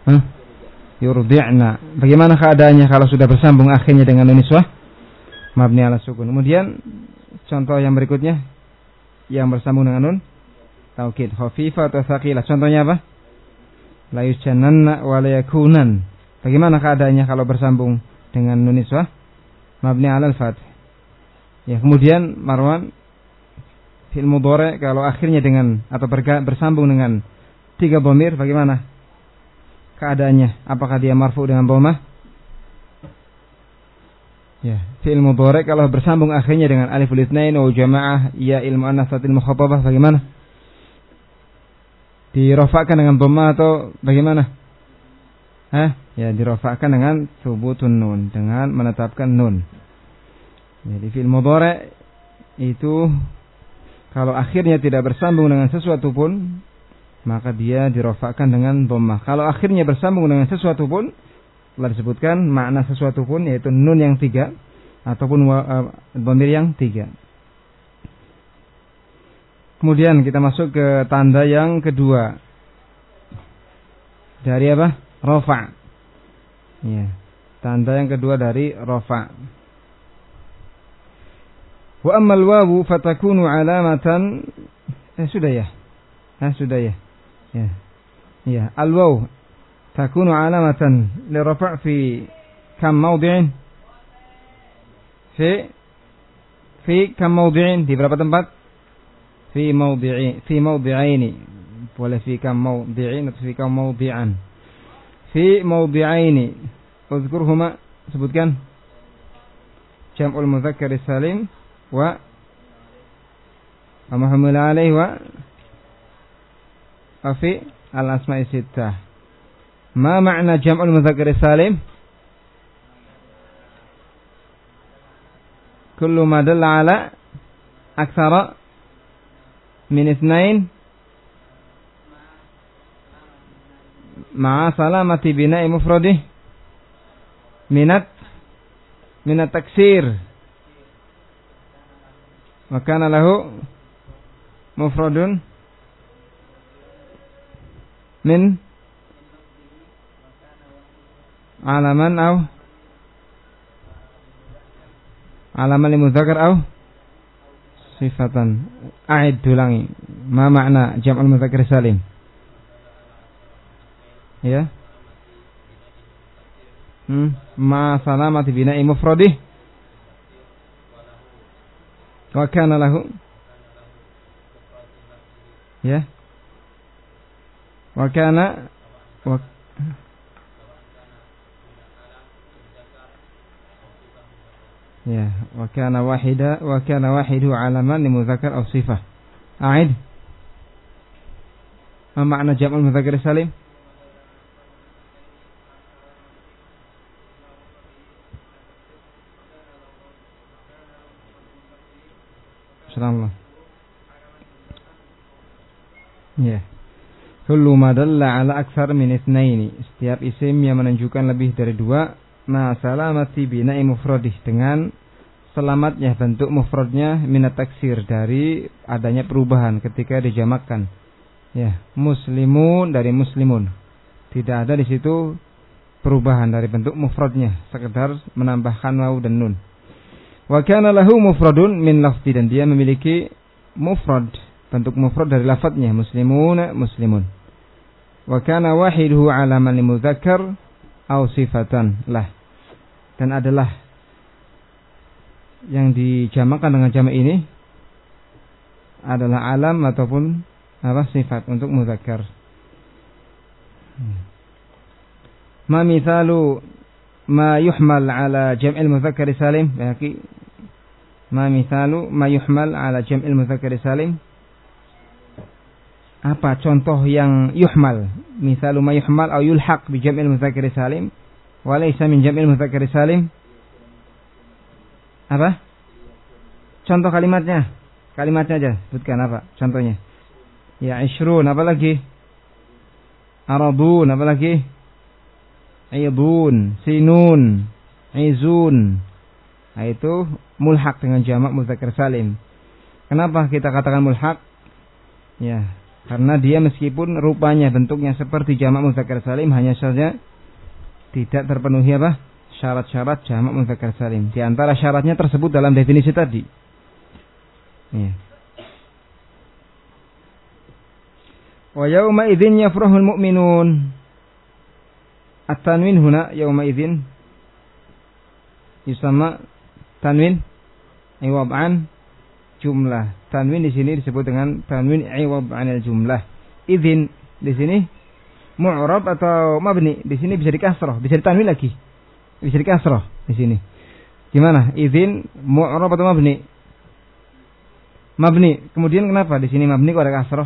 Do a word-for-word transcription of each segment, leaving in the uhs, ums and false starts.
Hah? Yurdi'na. Bagaimana keadaannya kalau sudah bersambung akhirnya dengan nun niswah mabni ala sukun? Kemudian contoh yang berikutnya yang bersambung dengan nun taukid, khafifah atau tsaqilah. Contohnya apa? La yusjannanna wa la yakunan. Bagaimana keadaannya kalau bersambung dengan nun niswah mabni ala al-fath? Ya, kemudian Marwan, fi'il mudhari kalau akhirnya dengan atau bersambung dengan tiga dhamir bagaimana keadaannya? Apakah dia marfu dengan dhammah? Ya, fi'il mudhari kalau bersambung akhirnya dengan aliful itsnain wa jamaah ya ilmu anatsatil mukhatabah bagaimana? Dirofakkan dengan dhammah atau bagaimana? Hah? Ya, dirofakkan dengan thubutun nun, dengan menetapkan nun. Jadi fi'il mudhari itu kalau akhirnya tidak bersambung dengan sesuatu pun maka dia dirofakkan dengan dhammah. Kalau akhirnya bersambung dengan sesuatu pun telah disebutkan makna sesuatu pun yaitu nun yang tiga ataupun dhamir uh, yang tiga. Kemudian kita masuk ke tanda yang kedua dari apa? Rafa'. Ya, tanda yang kedua dari rafa'. Wa ammal wawu fatakunu alamatan eh sudah ya. Ah sudah ya. Ya. Ya, al-waw takunu alamatan lirafa' fi kam mawdi'in? Fi fi kam mawdi'in? Di berapa tempat? Fi mawdi'i fi mawdi'aini. Boleh fi kam mawdi'in atau fi kam mawdi'an. Fi mawdi'aini. Uzkurhuma, sebutkan. Jam'ul mudzakkar salim wa wa mahmul alaihi wa fi al-asma'i sittah. Ma makna jam'ul mudzakkar salim? Kullu ma dalla ala aktsara min itsnain ma'a salamati bina'i mufradih minat minat taksir wa kana lahu mufradun min alaman au alaman limudzakkar au sifatan. A'id ulangi. Ma makna jam'ul mudzakkar salim? Ya. Hmm, ma salamati bina'i mufradih wa kana lahu. Ya. Wa kana wa ya wa kana wahida wa kana wahidu alaman li mudzakkar aw sifah. A'id. Ma makna jam'ul mudzakkar salim? Subhanallah. Ya. Kullu ma dalla ala aktsar min itsnaini. Setiap isim yang menunjukkan lebih dari dua, ma salamati bina'i mufradih, dengan selamatnya bentuk mufradnya minat taksir, dari adanya perubahan ketika dijamakkan. Ya, muslimun dari muslimun. Tidak ada di situ perubahan dari bentuk mufradnya, sekedar menambahkan waw dan nun. Wa kana lahu mufradun min lafzi, dan dia memiliki mufrad, bentuk mufrad dari lafadznya, muslimun muslimun. Wa kana wahiduhu alaman limudzakkar aw sifatan lah, dan adalah yang dijamakkan dengan jamak ini adalah alam ataupun apa sifat untuk mudzakkar. Ma mithalu ma yuhmal ala jam'il mudzakkar salim? Bagi ma mithalu ma yuhmal ala jam'il mudzakkar salim? Apa contoh yang yuhmal? Mithalu ma yuhmal au yulhaq bi jam'il mudzakkar salim wa laysa min jam'il mudzakkar salim? Apa? Contoh kalimatnya. Kalimatnya aja, sebutkan apa contohnya? Ya, ishrun, apa lagi? Aradun, apa lagi? Aidun, sinun, izun. Nah, itu mulhaq dengan jamak mudzakkar salim. Kenapa kita katakan mulhaq? Ya, Karena dia meskipun rupanya bentuknya seperti jamak mudzakkar salim, hanya saja tidak terpenuhi apa? Syarat-syarat jamak mudzakkar salim. Di antara syaratnya tersebut dalam definisi tadi. Ya. Wa yauma idzin yafrahul mu'minun. At-tanwin huna yauma idzin yusamma tanwin iwab an jumlah. Tanwin di sini disebut dengan tanwin iwab anil jumlah. Idzin di sini mu'rab atau mabni? Di sini bisa dikasrah, bisa ditanwin lagi. Bisa dikasrah di sini. Gimana? Idzin mu'rab atau mabni? Mabni. Kemudian kenapa di sini mabni kok ada kasrah?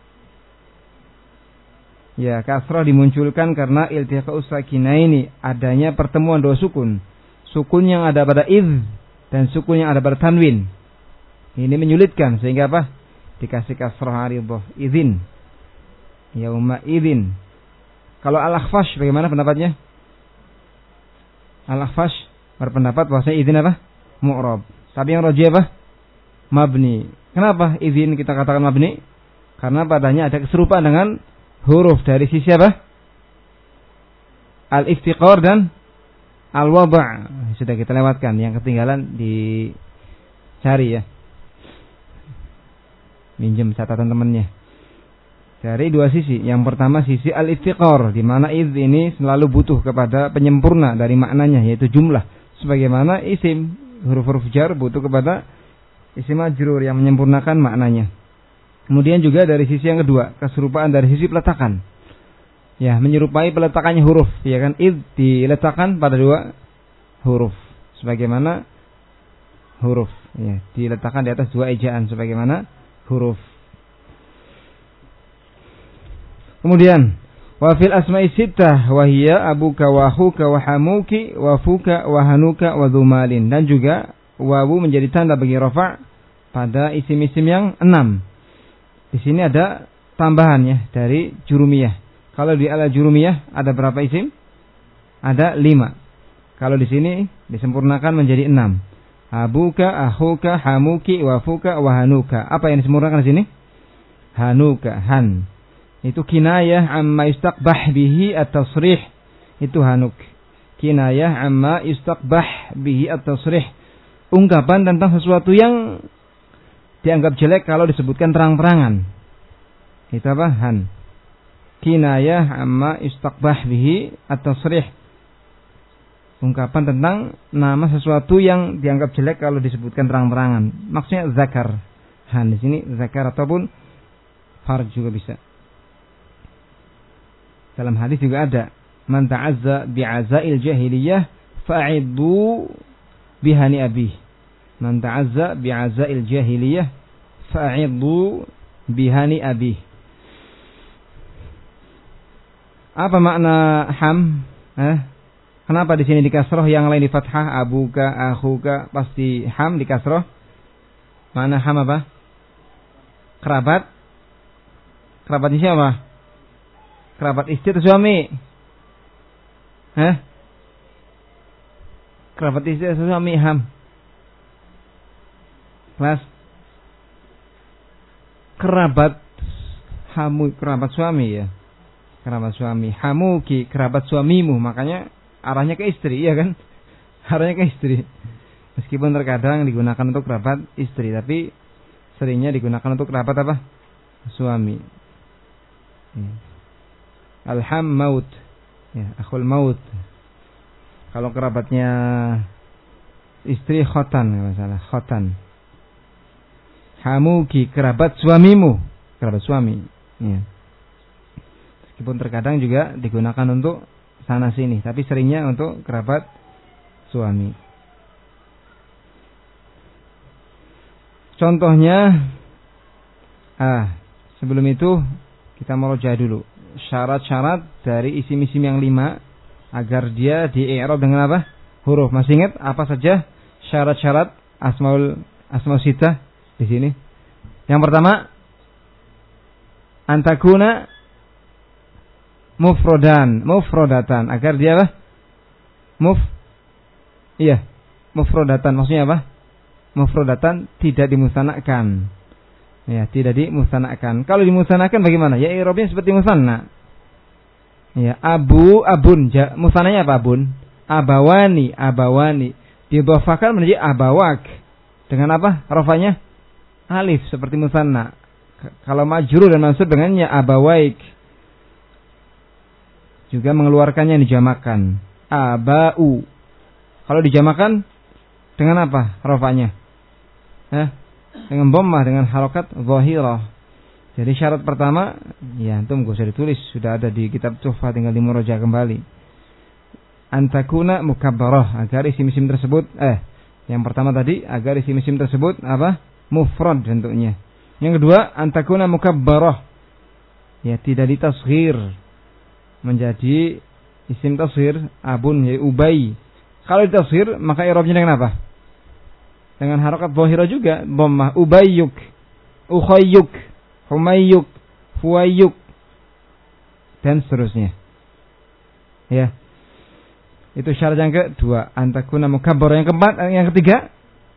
Ya, kasrah dimunculkan karena iltiqa'us sakinaini, adanya pertemuan dua sukun. Sukun yang ada pada idz dan sukun yang ada pada tanwin. Ini menyulitkan sehingga apa? Dikasih kasrah aridhah. Idzin. Yauma idzin. Kalau Al-Akhfash bagaimana pendapatnya? Al-Akhfash berpendapat bahwa idzin apa? Mu'rab. Tapi yang rajih apa? Mabni. Kenapa idzin kita katakan mabni? Karena padanya ada keserupaan dengan huruf dari sisi apa? Al-iftiqar dan al-wada'. Sudah kita lewatkan, yang ketinggalan dicari ya. Minjem catatan temannya. Dari dua sisi. Yang pertama sisi al-iftiqar, di mana idz ini selalu butuh kepada penyempurna dari maknanya, yaitu jumlah. Sebagaimana isim, huruf-huruf jar butuh kepada isim majrur yang menyempurnakan maknanya. Kemudian juga dari sisi yang kedua, keserupaan dari sisi peletakan. Ya, menyerupai peletakannya huruf, ya kan? Idz diletakkan pada dua huruf. Sebagaimana huruf, ya, diletakkan di atas dua ejaan sebagaimana huruf. Kemudian wa fil asma'i sittah wa hiya abuka wa akhuka wa hamuki wa fuka wa hanuka wa dzumalin, dan juga wawu menjadi tanda bagi rafa' pada isim-isim yang enam. Di sini ada tambahannya dari jurumiyah. Kalau di ala jurumiyah ada berapa isim? Ada lima. Kalau di sini disempurnakan menjadi enam. Abuka, akhuka, hamuki, wafuka, wahanuka. Apa yang disempurnakan di sini? Hanuka, han. Itu kinayah amma yustaqbah bihi at-tasrih. Itu hanuk. Kinayah amma yustaqbah bihi at-tasrih. Ungkapan tentang sesuatu yang dianggap jelek kalau disebutkan terang-terangan. Itu apa? Han. Kinayah amma yustaqbah bihi at-tasrih. Ungkapan tentang nama sesuatu yang dianggap jelek kalau disebutkan terang-terangan. Maksudnya zakar. Han di sini zakar ataupun farj juga bisa. Dalam hadis juga ada, man ta'azza bi'azail jahiliyah fa'iddu bihani abih. Man ta'azza bi'azail jahiliyah fa'iddu bihani abih. Apa makna ham? Eh? Kenapa di sini di kasroh, yang lain di fathah? Abuka, akhuka, pasti ham di kasroh. Mana ham apa? Kerabat. Kerabatnya siapa? Kerabat istri atau suami? Hah? Kerabat istri atau suami ham? Kelas. Kerabat hamu, kerabat suami ya. Kerabat suami. Hamuki, kerabat suamimu. Makanya arahnya ke istri, iya kan? Arahnya ke istri. Meskipun terkadang digunakan untuk kerabat istri, tapi seringnya digunakan untuk kerabat apa? Suami. Ya. Alham maut, ya, akhul maut. Kalau kerabatnya istri khotan, masalah khotan. Hamuki, kerabat suamimu, kerabat suami. Ya. Meskipun terkadang juga digunakan untuk sana sini, tapi seringnya untuk kerabat suami. Contohnya, ah, sebelum itu kita murojaah dulu syarat-syarat dari isim-isim yang lima agar dia di-i'rab dengan apa? Huruf. Masih ingat apa saja syarat-syarat asmaul asmaul sittah di sini? Yang pertama, antakuna mufrodan, mufrodatan, agar dia apa? Muf, iya, mufrodatan, maksudnya apa? Mufrodatan, tidak dimusanakan. Ya, tidak dimusanakan. Kalau dimusanakan bagaimana? Ya i'rabnya seperti musanna. Ya, abu abun, ja, musananya apa abun? Abawani, abawani. Didhafakan menjadi abawak. Dengan apa? Rafanya alif seperti musanna. K- kalau majrur dan mansub dengannya abawaik. Juga mengeluarkannya dijamakan. Abau. Kalau dijamakan dengan apa? Rafanya. Hah? Dengan dhammah, dengan harokat zahirah. Jadi syarat pertama, ya antum gak usah ditulis, sudah ada di kitab Tuhfah, tinggal dimuraja kembali. Antakuna mukabbarah, agar isim-isim tersebut, eh, yang pertama tadi, agar isim-isim tersebut apa? Mufrad bentuknya. Yang kedua, antakuna mukabbarah, ya tidak ditasghir menjadi isim tasghir abun, ya ubay. Kalau ditasghir maka i'rabnya dengan apa? Dengan harokat zahirah juga, dhammah, ubayyuk, ukhayyuk, humayyuk, fuwayyuk, dan seterusnya. Ya. Itu syarat yang kedua, antakuna mukabbarah. Yang keempat, yang ketiga,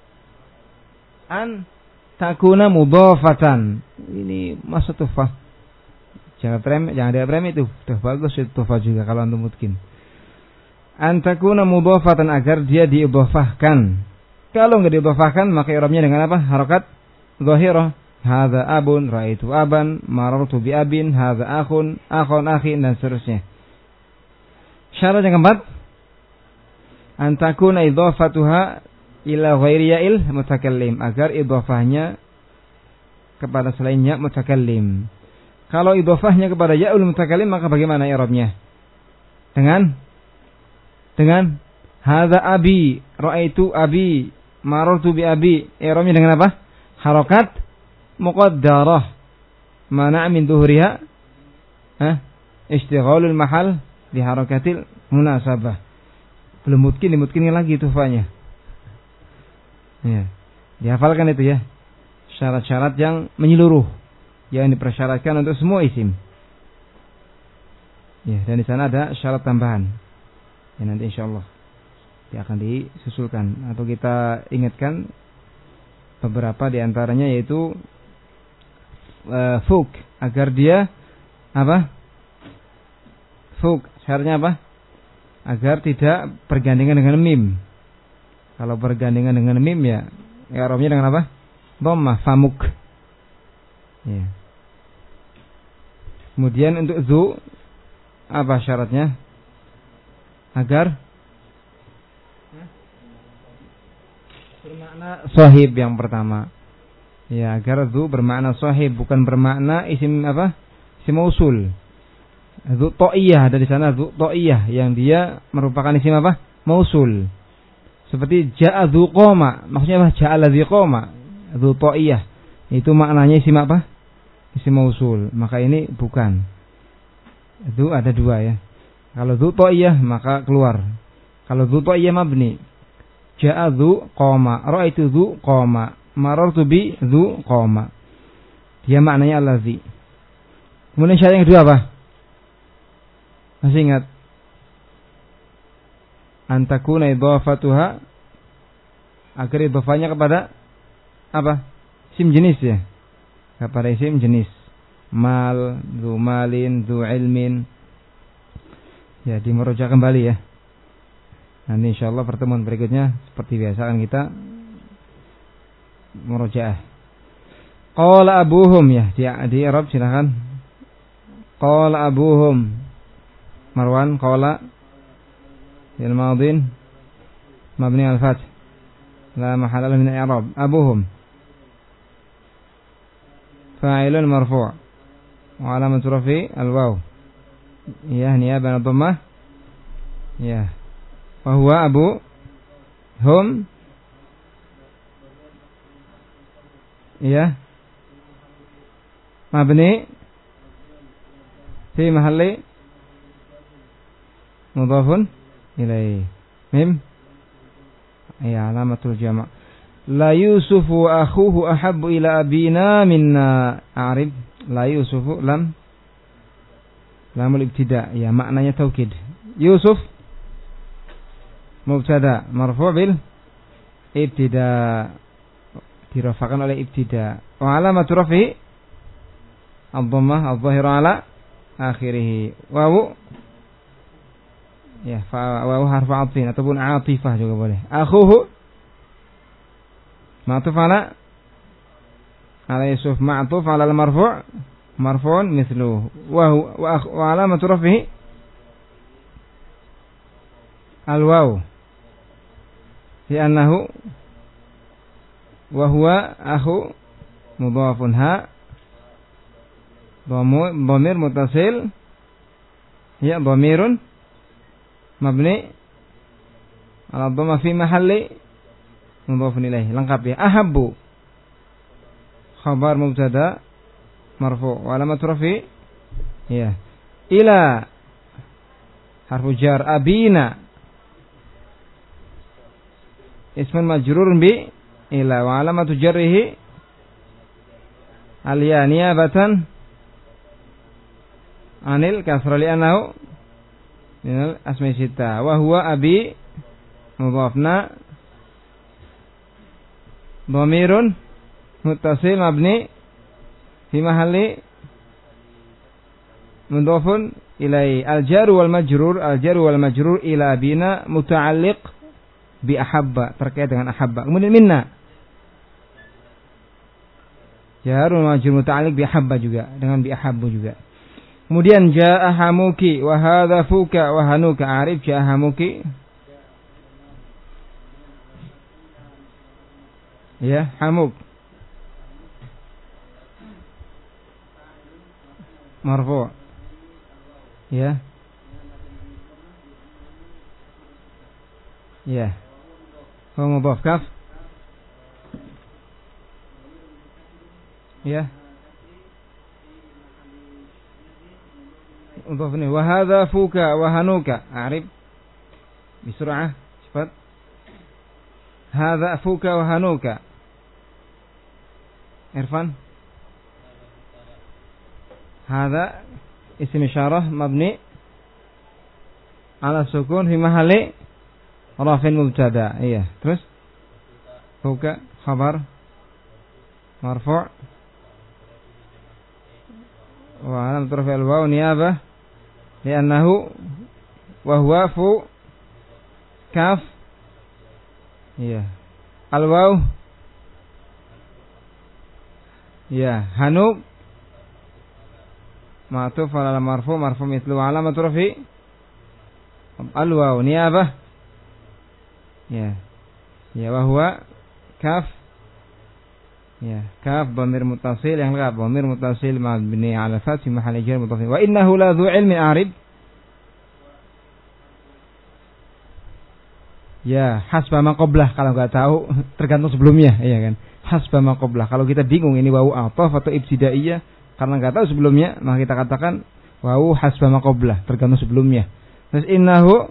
an takuna mudhafatan. Ini masuk Tuhfah. Jangan prem, jangan ada prem itu. Sudah bagus itu Tuhfah juga kalau antum mungkin. An takuna mudhafatan, agar dia diidhafahkan. Kalau enggak diidhafahkan maka i'rabnya dengan apa? Harakat zahirah. Hadza abun, ra'aitu aban, marartu bi abin, hadza akhun, akhun akhin, dan seterusnya. Syarat yang keempat, an takuna idhafatuha ila ghairi ya'il mutakallim, agar idhafahnya kepada selainnya mutakallim. Kalau idhafahnya kepada ya'ul mutakallim maka bagaimana i'rabnya? Dengan dengan hadza abi, ra'aitu abi, marartu bi abi. I'rabnya dengan apa? Harakat muqaddarah. Mana' min dhuhriha? Eh? Istighalul mahal bi harakatil munasabah. Belum mungkin dimutkin lagi Tuhfahnya. Ya. Dihafalkan itu ya. Syarat-syarat yang menyeluruh yang dipersyaratkan untuk semua isim. Ya, dan di sana ada syarat tambahan. Ya, nanti insyaallah dia akan disusulkan atau kita ingatkan beberapa di antaranya, yaitu uh, fuk, agar dia apa? Fuk, syaratnya apa? Agar tidak bergandengan dengan mim. Kalau bergandengan dengan mim ya i'rabnya dengan apa? Dhammah, famuk. Ya. Kemudian untuk zu, apa syaratnya? Agar bermakna sahib yang pertama. Ya, agar zu bermakna sahib, bukan bermakna isim apa? Isim mausul. Zu ta'iyah, ada di sana zu ta'iyah yang dia merupakan isim apa? Mausul. Seperti ja'a dzu qoma, maksudnya apa? Ja'ala dzi qoma. Dzu ta'iyah. Itu maknanya isim apa? Isim mausul. Maka ini bukan. Dzu ada dua ya. Kalau dzu ta'iyah maka keluar. Kalau dzu ta'iyah mabni. Ja'a dzu qoma, ra'aitu dzu qoma, marartu bi dzu qoma. Dia maknanya allazi. Kemudian syarat yang kedua apa? Masih ingat? Antakuna idhafatuha, agar idhafanya kepada apa? Isim jenis ya. Kepada isim jenis. Mal, dzu malin, dzu ilmin. Ya, dimerujuk kembali ya. Nanti insyaallah pertemuan berikutnya seperti biasa kan kita murojaah. Qala abuhum, ya, di di Arab silakan. Qala abuhum. Marwan qala fil madin mabni al-fath la mahalla lahu min al-i'rab. Abuhum fa'ilun marfu' wa alamatu rafi al-waw. Ya, niyaban dhammah. Ya. Wa huwa abu hum, ya, mabni fi mahalli mudhafun ilaih. Mim, ya, alamatul jama'. La yusufu akhuhu ahabbu ila abina minna. A'rib la yusufu lam lamul ibtida', ya, maknanya taukid. Yusuf mubtada marfu' bil ibtida, dirafakan oleh ibtida. wa alamatu rafihi ad-dhammah adh-dhahira ala akhirih. Wawu ya, fa wawu harfu atfin ataupun atifah juga boleh. Akhuhu ma'tuf ala ala Yusuf, ma'tuf ala al-marfu' marfu'un mithluhu. Wa wa alamatu rafihi al-waw li'annahu wa huwa akhu mudhafun ha dhamir muttasil ya dhamirun mabni ala dhamma fi mahalli mudhafun ilaih. Lengkap ya. Ahabbu khabar mubtada marfu' wa alamatu rafi ya ila harfu jar. Abina ismun majrurun bi ila wa alamatu jarrihi al-ya niyabatan anil kasra li'annahu minal asma'i sittah. Wa huwa abi mudhafna dhamirun muttasil mabni fi mahalli mudhafun ilai. Al-jar wal majrur al-jar wal majrur ila bina muta'alliq bi ahabba, terkait dengan ahabba. Kemudian minna jar wal majrur muta'alliq bi ahabba juga, dengan bi ahabbu juga. Kemudian jaa hamuki wa hadza fuka wa hanuka. Arif jaa hamuki ya, hamuk marfu' ya ya wa mudhaf kaf ya mudhaf ni. Wa hadza fuka wa hanuka. Arif bisur'ah cepat. Hadza fuka wa hanuka. Irfan. Hadza isim isyarah mabni ala sukun fi mahalli rafin mubtada. Iya, terus fuka khabar marfu' wa alam tarfil waw niyabah li'annahu wa huwa fu kaf iya al waw ya hanuk ma'tuf ala marfu' marfu' mithlu alamat rafi al waw niyabah ya ya wa huwa kaf ya kaf dhamir muttasil yang lengkap. Dhamir muttasil mabni ala fath fi mahalli jar mudhaf. Wa innahu la dhu ilmin arib ya hasba ma qablah. Kalau enggak tahu tergantung sebelumnya, iya kan. Hasba ma qablah. Kalau kita bingung ini wawu athaf atau ibtidaiyah karena enggak tahu sebelumnya, maka kita katakan wawu hasba ma qablah, tergantung sebelumnya. Terus innahu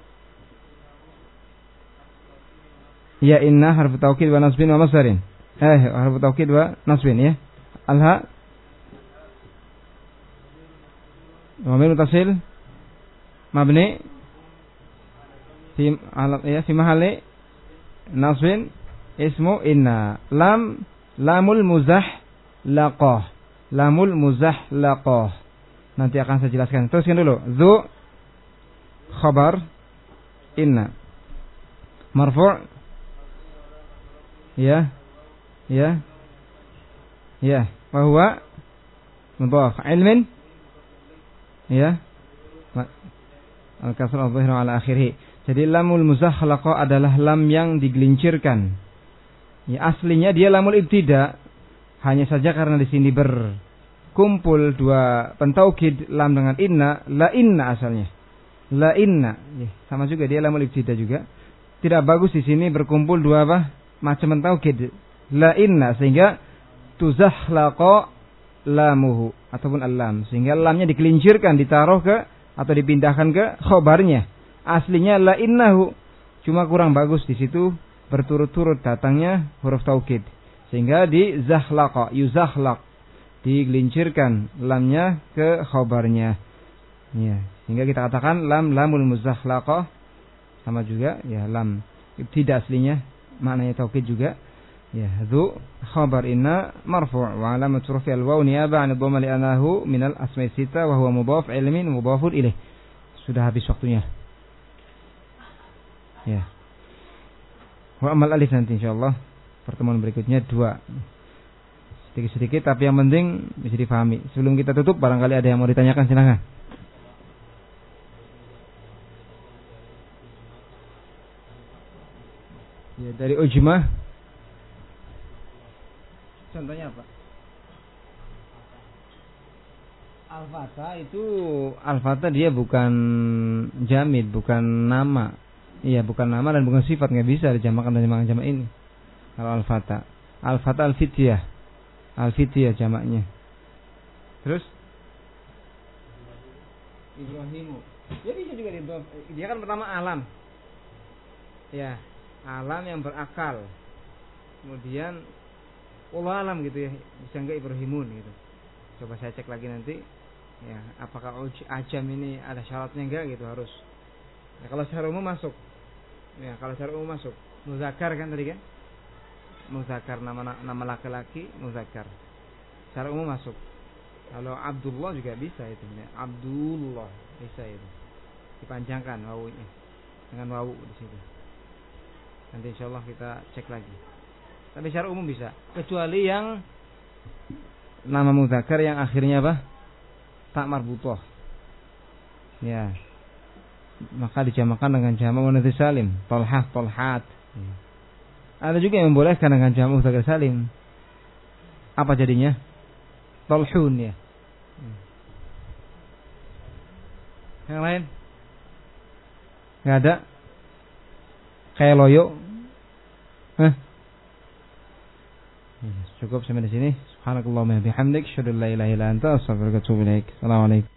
ya inna harfu taukid wa nasbin wa masdarin. Eh, harfu taukid wa nasbin ya. Alha dhamir muttasil mabni fi alat ya fi mahalli nasbin ismu inna. Lam lamul muzah laqah. Lamul muzah laqah. Nanti akan saya jelaskan. Teruskan dulu. Dzu khabar inna marfu' ya ya ya wa huwa mudhaf ilmin ya al-kasrah adh-dhahira ala akhirih. Jadi lamul muzakhlaqa adalah lam yang digelincirkan. Ya aslinya dia lamul ibtida, hanya saja karena di sini berkumpul dua pentaukid lam dengan inna, la inna asalnya. La inna, ya, sama juga dia lamul ibtida juga. Tidak bagus di sini berkumpul dua apa? Macam pentaukid. La inna sehingga tuzakhlaqa lamuhu ataupun al-lam, sehingga lamnya digelincirkan, ditaruh ke atau dipindahkan ke khobarnya. Aslinya la innahu, cuma kurang bagus di situ berturut-turut datangnya huruf taukid, sehingga di zakhlaqa yuzakhlaq, digelincirkan lamnya ke khobarnya. Ya, sehingga kita katakan lam lamul muzakhlaqah, sama juga ya lam ibtida aslinya maknanya taukid juga. Ya, dzu khabar inna marfu' wa alamat rufi al-waw niyaba 'an ad-dhamma li anahu min al-asma'i sita wa huwa mudhaf ilmin mudhafun ilaih. Sudah habis waktunya. Ya. Wa amal alif nanti insyaallah pertemuan berikutnya dua. Sedikit-sedikit tapi yang penting bisa difahami. Sebelum kita tutup barangkali ada yang mau ditanyakan, silakan. Ya, dari ujmah. Contohnya apa? Al-Fata itu Al-Fata dia bukan jamid, bukan nama. Iya, bukan nama dan bukan sifat, enggak bisa dijamakan dengan jamak ini. Kalau Al-Fata, Al-Fata Al-Fityah. Al-Fityah jamaknya. Terus Ibrahimu. Ya bisa juga dia, dia kan pertama alam. Ya, alam yang berakal. Kemudian Allah alam gitu ya, bisa enggak Ibrahimun gitu. Coba saya cek lagi nanti. Ya, apakah ajam ini ada syaratnya enggak gitu, harus. Ya, kalau secara umum masuk. Ya, kalau secara umum masuk. Muzakkar kan tadi kan? Muzakkar nama nama laki-laki muzakkar. Secara umum masuk. Kalau Abdullah juga bisa itu ya. Abdullah bisa itu. Dipanjangkan wawunya dengan wawu di situ. Nanti insyaallah kita cek lagi. Tapi secara umum bisa, kecuali yang nama muzakkar yang akhirnya apa? Tak marbutoh. Ya. Maka dijamakan dengan jamak muannats salim, Tolhah, Tolhat. Ya. Ada juga yang membolehkan dengan jamak muzakkar salim. Apa jadinya? Tolhun ya. Yang lain? Enggak ada? Kayak loyo? Hah? Cukup sampai di sini. Subhanakallahumma wa bihamdik, asyhadu an la ilaha illa anta, astaghfiruka wa atubu ilaik. Assalamualaikum.